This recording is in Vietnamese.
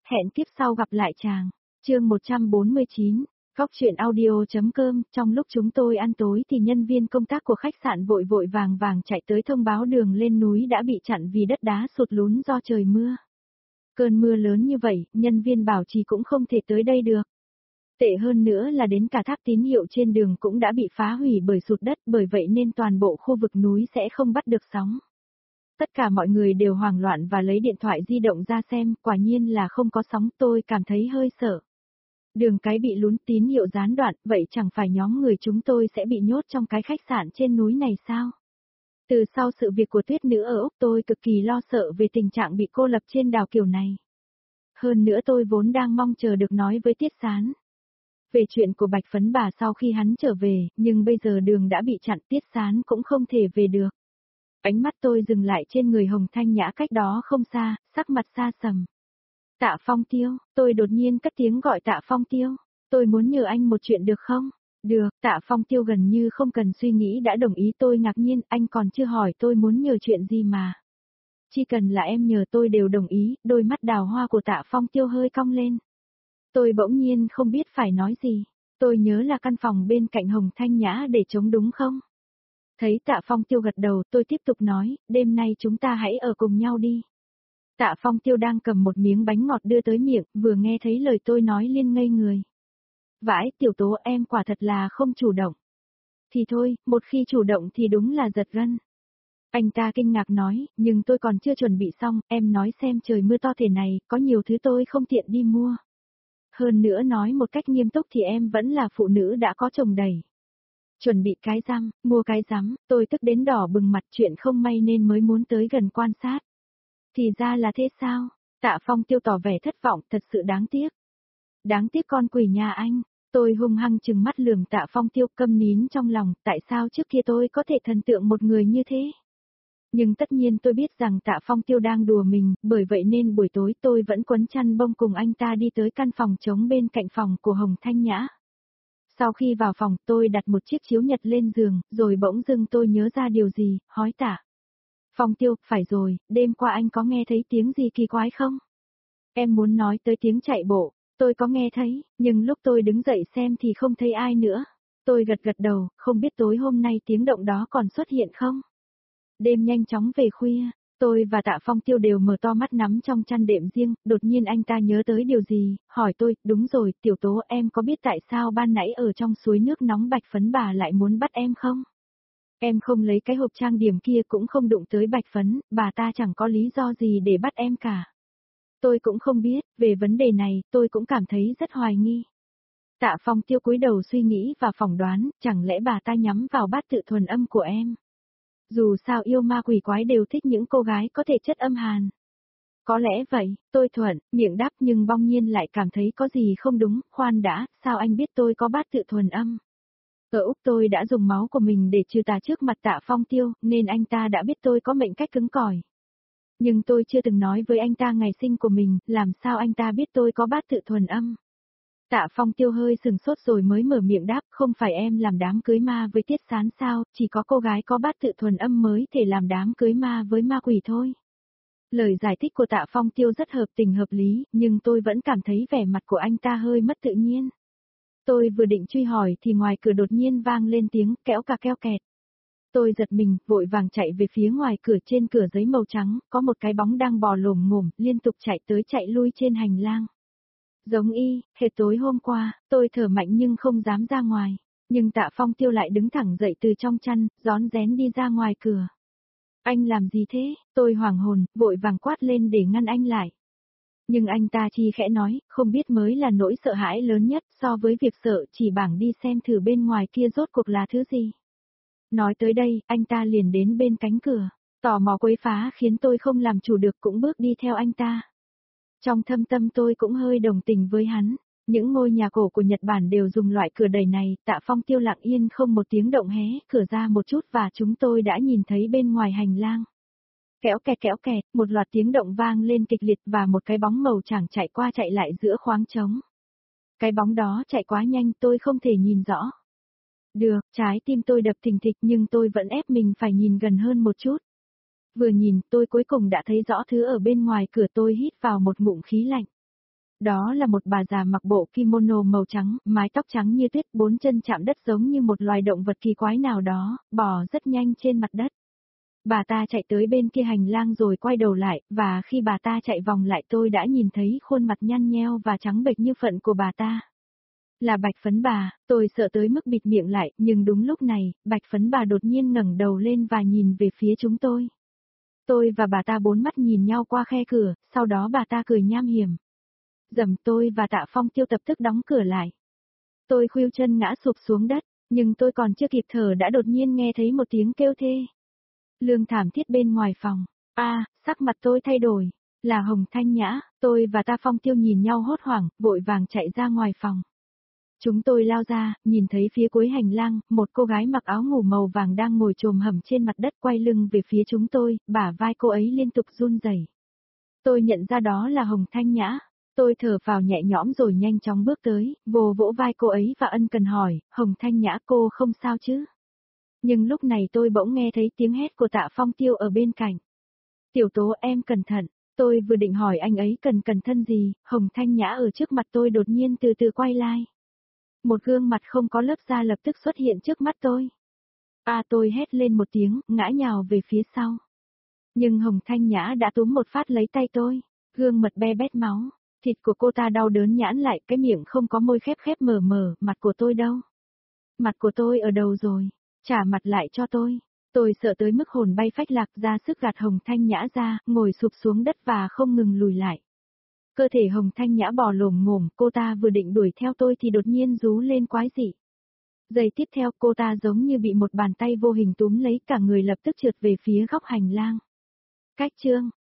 Hẹn kiếp sau gặp lại chàng. Chương 149, Góc truyện audio.com. Trong lúc chúng tôi ăn tối thì nhân viên công tác của khách sạn vội vội vàng vàng chạy tới thông báo đường lên núi đã bị chặn vì đất đá sụt lún do trời mưa. Cơn mưa lớn như vậy, nhân viên bảo trì cũng không thể tới đây được. Tệ hơn nữa là đến cả tháp tín hiệu trên đường cũng đã bị phá hủy bởi sụt đất, bởi vậy nên toàn bộ khu vực núi sẽ không bắt được sóng. Tất cả mọi người đều hoảng loạn và lấy điện thoại di động ra xem, quả nhiên là không có sóng, tôi cảm thấy hơi sợ. Đường cái bị lún, tín hiệu gián đoạn, vậy chẳng phải nhóm người chúng tôi sẽ bị nhốt trong cái khách sạn trên núi này sao? Từ sau sự việc của tuyết nữ ở Úc, tôi cực kỳ lo sợ về tình trạng bị cô lập trên đảo kiểu này. Hơn nữa tôi vốn đang mong chờ được nói với Tiết Sán về chuyện của Bạch Phấn Bà sau khi hắn trở về, nhưng bây giờ đường đã bị chặn, Tiết Sán cũng không thể về được. Ánh mắt tôi dừng lại trên người Hồng Thanh Nhã cách đó không xa, sắc mặt xa sầm. Tạ Phong Tiêu, tôi đột nhiên cất tiếng gọi Tạ Phong Tiêu. Tôi muốn nhờ anh một chuyện được không? Được, Tạ Phong Tiêu gần như không cần suy nghĩ đã đồng ý. Tôi ngạc nhiên, anh còn chưa hỏi tôi muốn nhờ chuyện gì mà. Chỉ cần là em nhờ tôi đều đồng ý. Đôi mắt đào hoa của Tạ Phong Tiêu hơi cong lên. Tôi bỗng nhiên không biết phải nói gì. Tôi nhớ là căn phòng bên cạnh Hồng Thanh Nhã để trống đúng không? Thấy Tạ Phong Tiêu gật đầu, tôi tiếp tục nói, đêm nay chúng ta hãy ở cùng nhau đi. Tạ Phong Tiêu đang cầm một miếng bánh ngọt đưa tới miệng, vừa nghe thấy lời tôi nói liền ngây người. Vãi, Tiểu Tố, em quả thật là không chủ động. Thì thôi, một khi chủ động thì đúng là giật gân. Anh ta kinh ngạc nói, nhưng tôi còn chưa chuẩn bị xong, em nói xem trời mưa to thế này, có nhiều thứ tôi không tiện đi mua. Hơn nữa nói một cách nghiêm túc thì em vẫn là phụ nữ đã có chồng đầy. Chuẩn bị cái răm, mua cái rắm, tôi tức đến đỏ bừng mặt, chuyện không may nên mới muốn tới gần quan sát. Thì ra là thế sao? Tạ Phong Tiêu tỏ vẻ thất vọng, thật sự đáng tiếc. Đáng tiếc con quỷ nhà anh. Tôi hung hăng trừng mắt lườm Tạ Phong Tiêu, câm nín trong lòng, tại sao trước kia tôi có thể thần tượng một người như thế? Nhưng tất nhiên tôi biết rằng Tạ Phong Tiêu đang đùa mình, bởi vậy nên buổi tối tôi vẫn quấn chăn bông cùng anh ta đi tới căn phòng trống bên cạnh phòng của Hồng Thanh Nhã. Sau khi vào phòng, tôi đặt một chiếc chiếu nhật lên giường, rồi bỗng dưng tôi nhớ ra điều gì, hỏi Tạ Phong Tiêu, phải rồi, đêm qua anh có nghe thấy tiếng gì kỳ quái không? Em muốn nói tới tiếng chạy bộ, tôi có nghe thấy, nhưng lúc tôi đứng dậy xem thì không thấy ai nữa. Tôi gật gật đầu, không biết tối hôm nay tiếng động đó còn xuất hiện không? Đêm nhanh chóng về khuya, tôi và Tạ Phong Tiêu đều mở to mắt nắm trong chăn đệm riêng, đột nhiên anh ta nhớ tới điều gì, hỏi tôi, đúng rồi, Tiểu Tố, em có biết tại sao ban nãy ở trong suối nước nóng Bạch Phấn Bà lại muốn bắt em không? Em không lấy cái hộp trang điểm kia cũng không đụng tới Bạch Phấn, bà ta chẳng có lý do gì để bắt em cả. Tôi cũng không biết, về vấn đề này, tôi cũng cảm thấy rất hoài nghi. Tạ Phong Tiêu cúi đầu suy nghĩ và phỏng đoán, chẳng lẽ bà ta nhắm vào bát tự thuần âm của em? Dù sao yêu ma quỷ quái đều thích những cô gái có thể chất âm hàn. Có lẽ vậy, tôi thuận, miệng đáp nhưng bỗng nhiên lại cảm thấy có gì không đúng, khoan đã, sao anh biết tôi có bát tự thuần âm? Ở Úc tôi đã dùng máu của mình để trừ tà trước mặt Tạ Phong Tiêu, nên anh ta đã biết tôi có mệnh cách cứng cỏi. Nhưng tôi chưa từng nói với anh ta ngày sinh của mình, làm sao anh ta biết tôi có bát tự thuần âm? Tạ Phong Tiêu hơi sừng sốt rồi mới mở miệng đáp, không phải em làm đám cưới ma với Tiết Sán sao, chỉ có cô gái có bát tự thuần âm mới thể làm đám cưới ma với ma quỷ thôi. Lời giải thích của Tạ Phong Tiêu rất hợp tình hợp lý, nhưng tôi vẫn cảm thấy vẻ mặt của anh ta hơi mất tự nhiên. Tôi vừa định truy hỏi thì ngoài cửa đột nhiên vang lên tiếng kéo cà keo kẹt. Tôi giật mình, vội vàng chạy về phía ngoài cửa, trên cửa giấy màu trắng, có một cái bóng đang bò lồm ngồm, liên tục chạy tới chạy lui trên hành lang. Giống y, hệt tối hôm qua, tôi thở mạnh nhưng không dám ra ngoài. Nhưng Tạ Phong Tiêu lại đứng thẳng dậy từ trong chăn, rón rén đi ra ngoài cửa. Anh làm gì thế? Tôi hoảng hồn, vội vàng quát lên để ngăn anh lại. Nhưng anh ta chỉ khẽ nói, không biết mới là nỗi sợ hãi lớn nhất so với việc sợ chỉ bảng đi xem thử bên ngoài kia rốt cuộc là thứ gì. Nói tới đây, anh ta liền đến bên cánh cửa, tò mò quấy phá khiến tôi không làm chủ được cũng bước đi theo anh ta. Trong thâm tâm tôi cũng hơi đồng tình với hắn, những ngôi nhà cổ của Nhật Bản đều dùng loại cửa đẩy này. Tạ Phong Tiêu lặng yên không một tiếng động hé cửa ra một chút và chúng tôi đã nhìn thấy bên ngoài hành lang. Kéo kẹt, một loạt tiếng động vang lên kịch liệt và một cái bóng màu trắng chạy qua chạy lại giữa khoáng trống. Cái bóng đó chạy quá nhanh tôi không thể nhìn rõ. Được, trái tim tôi đập thình thịch nhưng tôi vẫn ép mình phải nhìn gần hơn một chút. Vừa nhìn tôi cuối cùng đã thấy rõ thứ ở bên ngoài cửa, tôi hít vào một ngụm khí lạnh. Đó là một bà già mặc bộ kimono màu trắng, mái tóc trắng như tuyết, bốn chân chạm đất giống như một loài động vật kỳ quái nào đó, bò rất nhanh trên mặt đất. Bà ta chạy tới bên kia hành lang rồi quay đầu lại, và khi bà ta chạy vòng lại tôi đã nhìn thấy khuôn mặt nhăn nheo và trắng bệch như phận của bà ta. Là Bạch Phấn bà, tôi sợ tới mức bịt miệng lại, nhưng đúng lúc này, Bạch Phấn bà đột nhiên ngẩng đầu lên và nhìn về phía chúng tôi. Tôi và bà ta bốn mắt nhìn nhau qua khe cửa, sau đó bà ta cười nham hiểm. Dầm, tôi và Tạ Phong Tiêu tập tức đóng cửa lại. Tôi khuỵu chân ngã sụp xuống đất, nhưng tôi còn chưa kịp thở đã đột nhiên nghe thấy một tiếng kêu thê lương thảm thiết bên ngoài phòng. Sắc mặt tôi thay đổi, là Hồng Thanh Nhã. Tôi và Tạ Phong Tiêu nhìn nhau hốt hoảng, vội vàng chạy ra ngoài phòng. Chúng tôi lao ra, nhìn thấy phía cuối hành lang, một cô gái mặc áo ngủ màu vàng đang ngồi chồm hầm trên mặt đất quay lưng về phía chúng tôi, bả vai cô ấy liên tục run rẩy. Tôi nhận ra đó là Hồng Thanh Nhã. Tôi thở phào nhẹ nhõm rồi nhanh chóng bước tới, vỗ vỗ vai cô ấy và ân cần hỏi, Hồng Thanh Nhã cô không sao chứ? Nhưng lúc này tôi bỗng nghe thấy tiếng hét của Tạ Phong Tiêu ở bên cạnh. Tiểu Tố em cẩn thận, tôi vừa định hỏi anh ấy cần cẩn thận gì, Hồng Thanh Nhã ở trước mặt tôi đột nhiên từ từ quay lại. Một gương mặt không có lớp da lập tức xuất hiện trước mắt tôi. Tôi hét lên một tiếng, ngã nhào về phía sau. Nhưng Hồng Thanh Nhã đã túm một phát lấy tay tôi, gương mặt be bét máu. Thịt của cô ta đau đớn nhãn lại, cái miệng không có môi khép khép mở mở, mặt của tôi đâu? Mặt của tôi ở đâu rồi? Trả mặt lại cho tôi. Tôi sợ tới mức hồn bay phách lạc, ra sức gạt Hồng Thanh Nhã ra, ngồi sụp xuống đất và không ngừng lùi lại. Cơ thể Hồng Thanh Nhã bò lồm ngồm, cô ta vừa định đuổi theo tôi thì đột nhiên rú lên quái dị. Giây tiếp theo cô ta giống như bị một bàn tay vô hình túm lấy, cả người lập tức trượt về phía góc hành lang. Cách chương